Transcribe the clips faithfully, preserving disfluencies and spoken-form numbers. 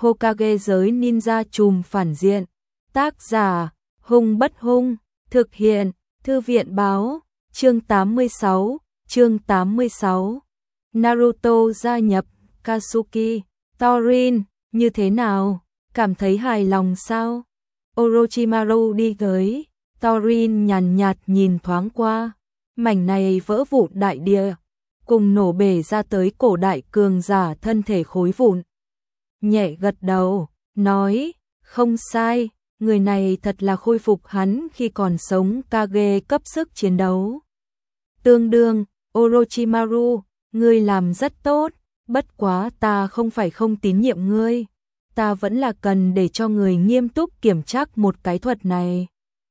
Hokage giới ninja trùm phản diện. Tác giả, Hung Bất Hung, thực hiện, Thư viện báo, chương tám mươi sáu, chương tám mươi sáu. Naruto gia nhập, Katsuki, Torin, như thế nào? Cảm thấy hài lòng sao? Orochimaru đi tới, Torin nhàn nhạt nhìn thoáng qua, mảnh này vỡ vụn đại địa, cùng nổ bể ra tới cổ đại cường giả thân thể khối vụn. Nhẹ gật đầu, nói, không sai, người này thật là khôi phục hắn khi còn sống Kage cấp sức chiến đấu. Tương đương, Orochimaru, ngươi làm rất tốt, bất quá ta không phải không tín nhiệm ngươi, ta vẫn là cần để cho người nghiêm túc kiểm tra một cái thuật này.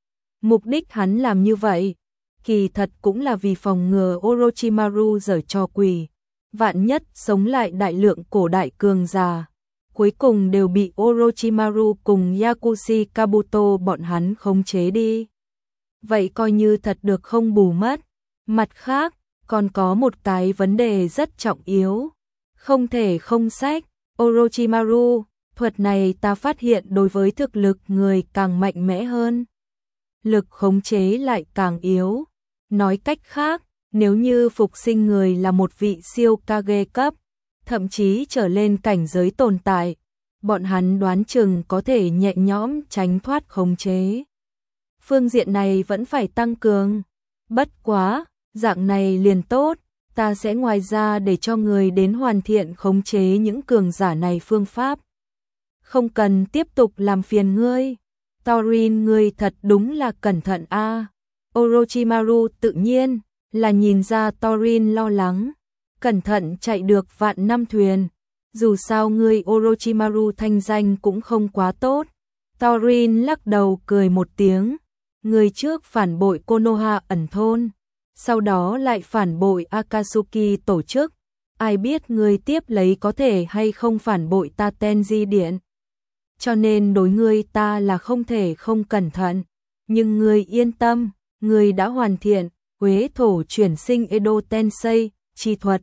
Mục đích hắn làm như vậy, kỳ thật cũng là vì phòng ngừa Orochimaru giở trò quỷ, vạn nhất sống lại đại lượng cổ đại cường giả, cuối cùng đều bị Orochimaru cùng Yakushi Kabuto bọn hắn khống chế đi. Vậy coi như thật được không bù mất. Mặt khác, còn có một cái vấn đề rất trọng yếu, không thể không sách, Orochimaru, thuật này ta phát hiện đối với thực lực người càng mạnh mẽ hơn, lực khống chế lại càng yếu. Nói cách khác, nếu như phục sinh người là một vị siêu Kage cấp, thậm chí trở lên cảnh giới tồn tại, bọn hắn đoán chừng có thể nhẹ nhõm tránh thoát khống chế. Phương diện này vẫn phải tăng cường. Bất quá, dạng này liền tốt, ta sẽ ngoài ra để cho người đến hoàn thiện khống chế những cường giả này phương pháp. Không cần tiếp tục làm phiền ngươi. Torin, ngươi thật đúng là cẩn thận a. À. Orochimaru tự nhiên là nhìn ra Torin lo lắng, cẩn thận chạy được vạn năm thuyền. Dù sao ngươi Orochimaru thanh danh cũng không quá tốt. Torin lắc đầu cười một tiếng, người trước phản bội Konoha ẩn thôn, sau đó lại phản bội Akatsuki tổ chức, ai biết người tiếp lấy có thể hay không phản bội ta Tenji Điện. Cho nên đối ngươi ta là không thể không cẩn thận, nhưng ngươi yên tâm, ngươi đã hoàn thiện Huế thổ chuyển sinh Edo Tensei chi thuật.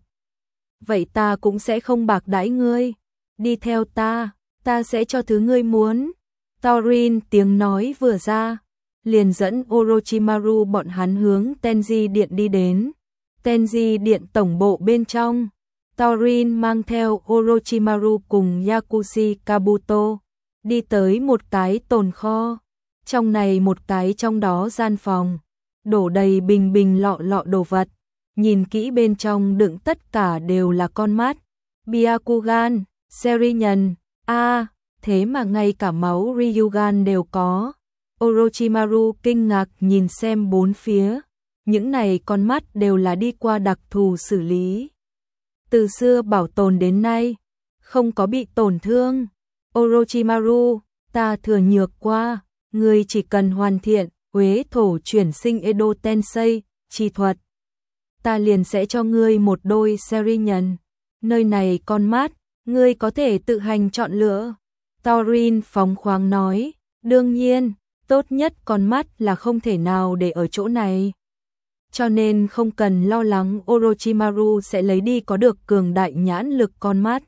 Vậy ta cũng sẽ không bạc đãi ngươi, đi theo ta, ta sẽ cho thứ ngươi muốn. Torin tiếng nói vừa ra, liền dẫn Orochimaru bọn hắn hướng Tenji Điện đi đến. Tenji Điện tổng bộ bên trong, Torin mang theo Orochimaru cùng Yakushi Kabuto đi tới một cái tồn kho. Trong này một cái trong đó gian phòng, đổ đầy bình bình lọ lọ đồ vật. Nhìn kỹ bên trong đựng tất cả đều là con mắt, Byakugan, Sharingan, a à, thế mà ngay cả máu Ryugan đều có. Orochimaru kinh ngạc nhìn xem bốn phía, những này con mắt đều là đi qua đặc thù xử lý. Từ xưa bảo tồn đến nay, không có bị tổn thương. Orochimaru, ta thừa nhược qua, ngươi chỉ cần hoàn thiện Huế thổ chuyển sinh Edo Tensei chi thuật, ta liền sẽ cho ngươi một đôi Sharingan. Nơi này con mắt, ngươi có thể tự hành chọn lựa. Torin phóng khoáng nói, đương nhiên, tốt nhất con mắt là không thể nào để ở chỗ này. Cho nên không cần lo lắng Orochimaru sẽ lấy đi có được cường đại nhãn lực con mắt.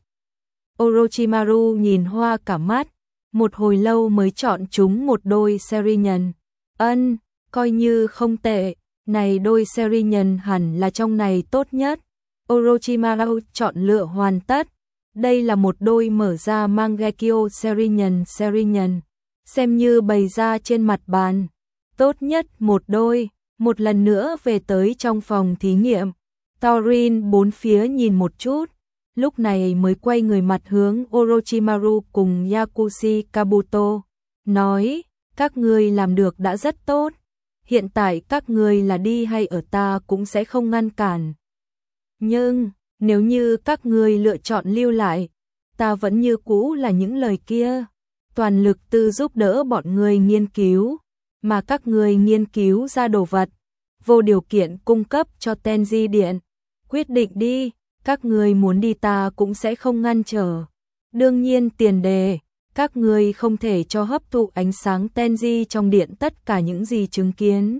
Orochimaru nhìn hoa cả mắt, một hồi lâu mới chọn chúng một đôi Sharingan. Ân, coi như không tệ. Này đôi Sharingan hẳn là trong này tốt nhất. Orochimaru chọn lựa hoàn tất. Đây là một đôi mở ra Mangekyo Sharingan Sharingan, xem như bày ra trên mặt bàn. Tốt nhất một đôi. Một lần nữa về tới trong phòng thí nghiệm, Torin bốn phía nhìn một chút, lúc này mới quay người mặt hướng Orochimaru cùng Yakushi Kabuto, nói, các ngươi làm được đã rất tốt. Hiện tại các ngươi là đi hay ở ta cũng sẽ không ngăn cản. Nhưng, nếu như các ngươi lựa chọn lưu lại, ta vẫn như cũ là những lời kia, toàn lực tư giúp đỡ bọn ngươi nghiên cứu, mà các ngươi nghiên cứu ra đồ vật, vô điều kiện cung cấp cho Tenji Điện. Quyết định đi, các ngươi muốn đi ta cũng sẽ không ngăn trở. Đương nhiên tiền đề, các ngươi không thể cho hấp thụ ánh sáng Tenji trong điện tất cả những gì chứng kiến.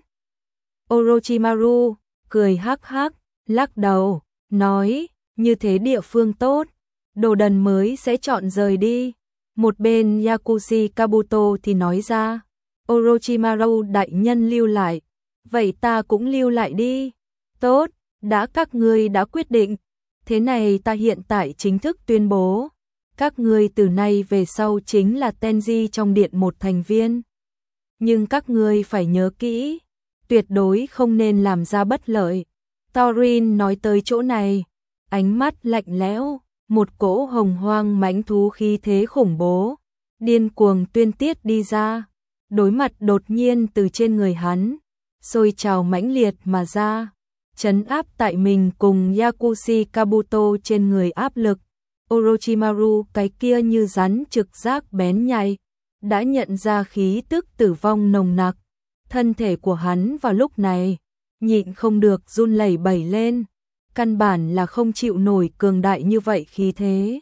Orochimaru cười hắc hắc, lắc đầu, nói, như thế địa phương tốt, đồ đần mới sẽ chọn rời đi. Một bên Yakushi Kabuto thì nói ra, Orochimaru đại nhân lưu lại, vậy ta cũng lưu lại đi. Tốt, đã các ngươi đã quyết định, thế này ta hiện tại chính thức tuyên bố, các ngươi từ nay về sau chính là Tenji trong điện một thành viên. Nhưng các ngươi phải nhớ kỹ, tuyệt đối không nên làm ra bất lợi. Thorin nói tới chỗ này, ánh mắt lạnh lẽo, một cỗ hồng hoang mãnh thú khí thế khủng bố, điên cuồng tuyên tiết đi ra, đối mặt đột nhiên từ trên người hắn, sôi trào mãnh liệt mà ra, trấn áp tại mình cùng Yakushi Kabuto trên người áp lực. Orochimaru cái kia như rắn trực giác bén nhạy, đã nhận ra khí tức tử vong nồng nặc, thân thể của hắn vào lúc này nhịn không được run lẩy bẩy lên, căn bản là không chịu nổi cường đại như vậy khí thế.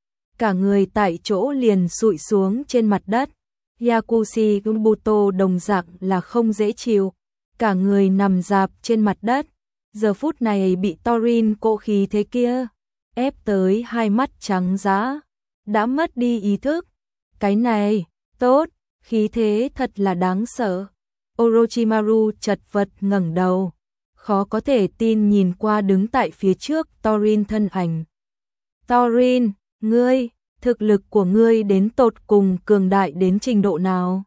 Cả người tại chỗ liền sụi xuống trên mặt đất, Yakushi Kabuto đồng dạng là không dễ chịu, cả người nằm rạp trên mặt đất, giờ phút này bị Thorin cỗ khí thế kia ép tới hai mắt trắng dã, đã mất đi ý thức. Cái này, tốt, khí thế thật là đáng sợ. Orochimaru chật vật ngẩng đầu, khó có thể tin nhìn qua đứng tại phía trước Thorin thân ảnh. Thorin, ngươi, thực lực của ngươi đến tột cùng cường đại đến trình độ nào?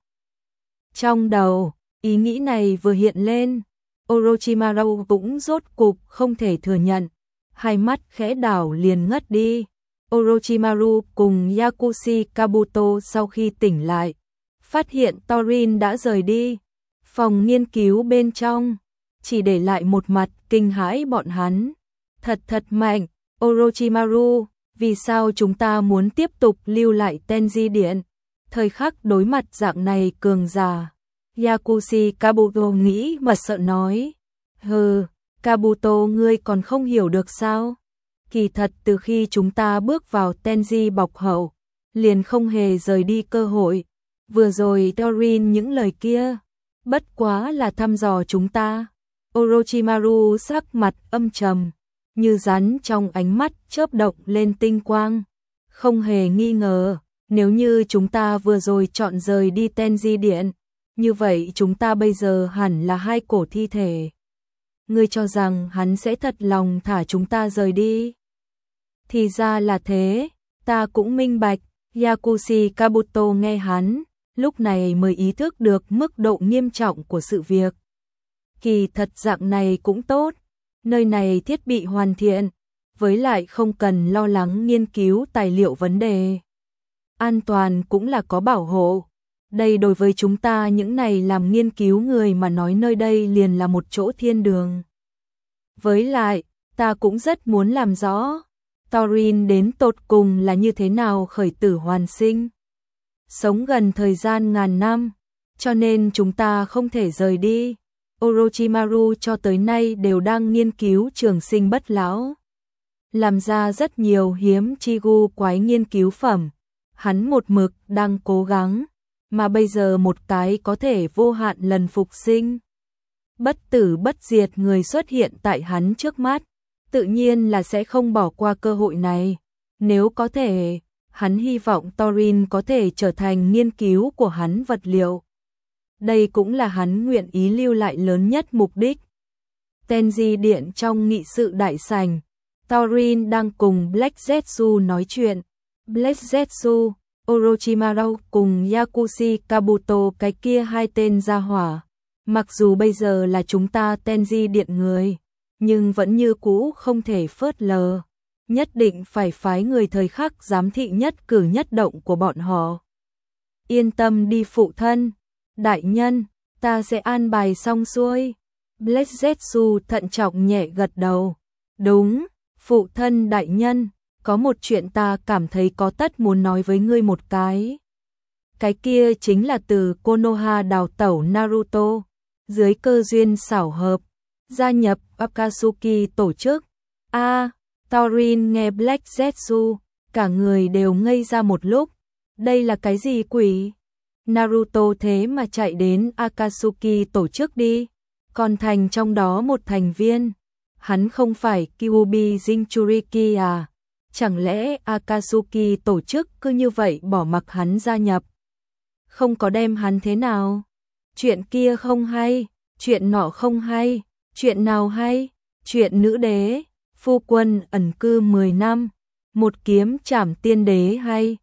Trong đầu, ý nghĩ này vừa hiện lên, Orochimaru cũng rốt cục không thể thừa nhận, hai mắt khẽ đảo liền ngất đi. Orochimaru cùng Yakushi Kabuto sau khi tỉnh lại, phát hiện Thorin đã rời đi. Phòng nghiên cứu bên trong, chỉ để lại một mặt kinh hãi bọn hắn. Thật thật mạnh, Orochimaru, vì sao chúng ta muốn tiếp tục lưu lại Tenji Điện? Thời khắc đối mặt dạng này cường giả, Yakushi Kabuto nghĩ mà sợ nói. Hừ, Kabuto ngươi còn không hiểu được sao? Kỳ thật từ khi chúng ta bước vào Tenji bọc hậu, liền không hề rời đi cơ hội. Vừa rồi Thorin những lời kia, bất quá là thăm dò chúng ta. Orochimaru sắc mặt âm trầm, như rắn trong ánh mắt chớp động lên tinh quang. Không hề nghi ngờ, nếu như chúng ta vừa rồi chọn rời đi Tenji Điện, như vậy chúng ta bây giờ hẳn là hai cổ thi thể. Ngươi cho rằng hắn sẽ thật lòng thả chúng ta rời đi? Thì ra là thế, ta cũng minh bạch. Yakushi Kabuto nghe hắn, lúc này mới ý thức được mức độ nghiêm trọng của sự việc. Kỳ thật dạng này cũng tốt, nơi này thiết bị hoàn thiện, với lại không cần lo lắng nghiên cứu tài liệu vấn đề. An toàn cũng là có bảo hộ. Đây đối với chúng ta những này làm nghiên cứu người mà nói nơi đây liền là một chỗ thiên đường. Với lại, ta cũng rất muốn làm rõ, Thorin đến tột cùng là như thế nào khởi tử hoàn sinh. Sống gần thời gian ngàn năm, cho nên chúng ta không thể rời đi. Orochimaru cho tới nay đều đang nghiên cứu trường sinh bất lão, làm ra rất nhiều hiếm chi gu quái nghiên cứu phẩm. Hắn một mực đang cố gắng, mà bây giờ một cái có thể vô hạn lần phục sinh, bất tử bất diệt người xuất hiện tại hắn trước mắt, tự nhiên là sẽ không bỏ qua cơ hội này. Nếu có thể, hắn hy vọng Thorin có thể trở thành nghiên cứu của hắn vật liệu. Đây cũng là hắn nguyện ý lưu lại lớn nhất mục đích. Tenji Điện trong nghị sự đại sảnh, Thorin đang cùng Black Zetsu nói chuyện. Black Zetsu, Orochimaru cùng Yakushi Kabuto cái kia hai tên gia hỏa. Mặc dù bây giờ là chúng ta Tenji Điện người, nhưng vẫn như cũ không thể phớt lờ. Nhất định phải phái người thời khắc giám thị nhất cử nhất động của bọn họ. Yên tâm đi phụ thân, đại nhân, ta sẽ an bài xong xuôi. Black Zetsu thận trọng nhẹ gật đầu. Đúng, phụ thân đại nhân, có một chuyện ta cảm thấy có tất muốn nói với ngươi một cái. Cái kia chính là từ Konoha đào tẩu Naruto, dưới cơ duyên xảo hợp, gia nhập Akatsuki tổ chức. A, à, Thorin nghe Black Zetsu, cả người đều ngây ra một lúc. Đây là cái gì quỷ? Naruto thế mà chạy đến Akatsuki tổ chức đi, còn thành trong đó một thành viên. Hắn không phải Kyuubi Jinchuriki à? chẳng lẽ Akatsuki tổ chức cứ như vậy bỏ mặc hắn gia nhập? Không có đem hắn thế nào? Chuyện kia không hay, chuyện nọ không hay, chuyện nào hay? Chuyện nữ đế, phu quân ẩn cư mười năm, một kiếm trảm tiên đế hay?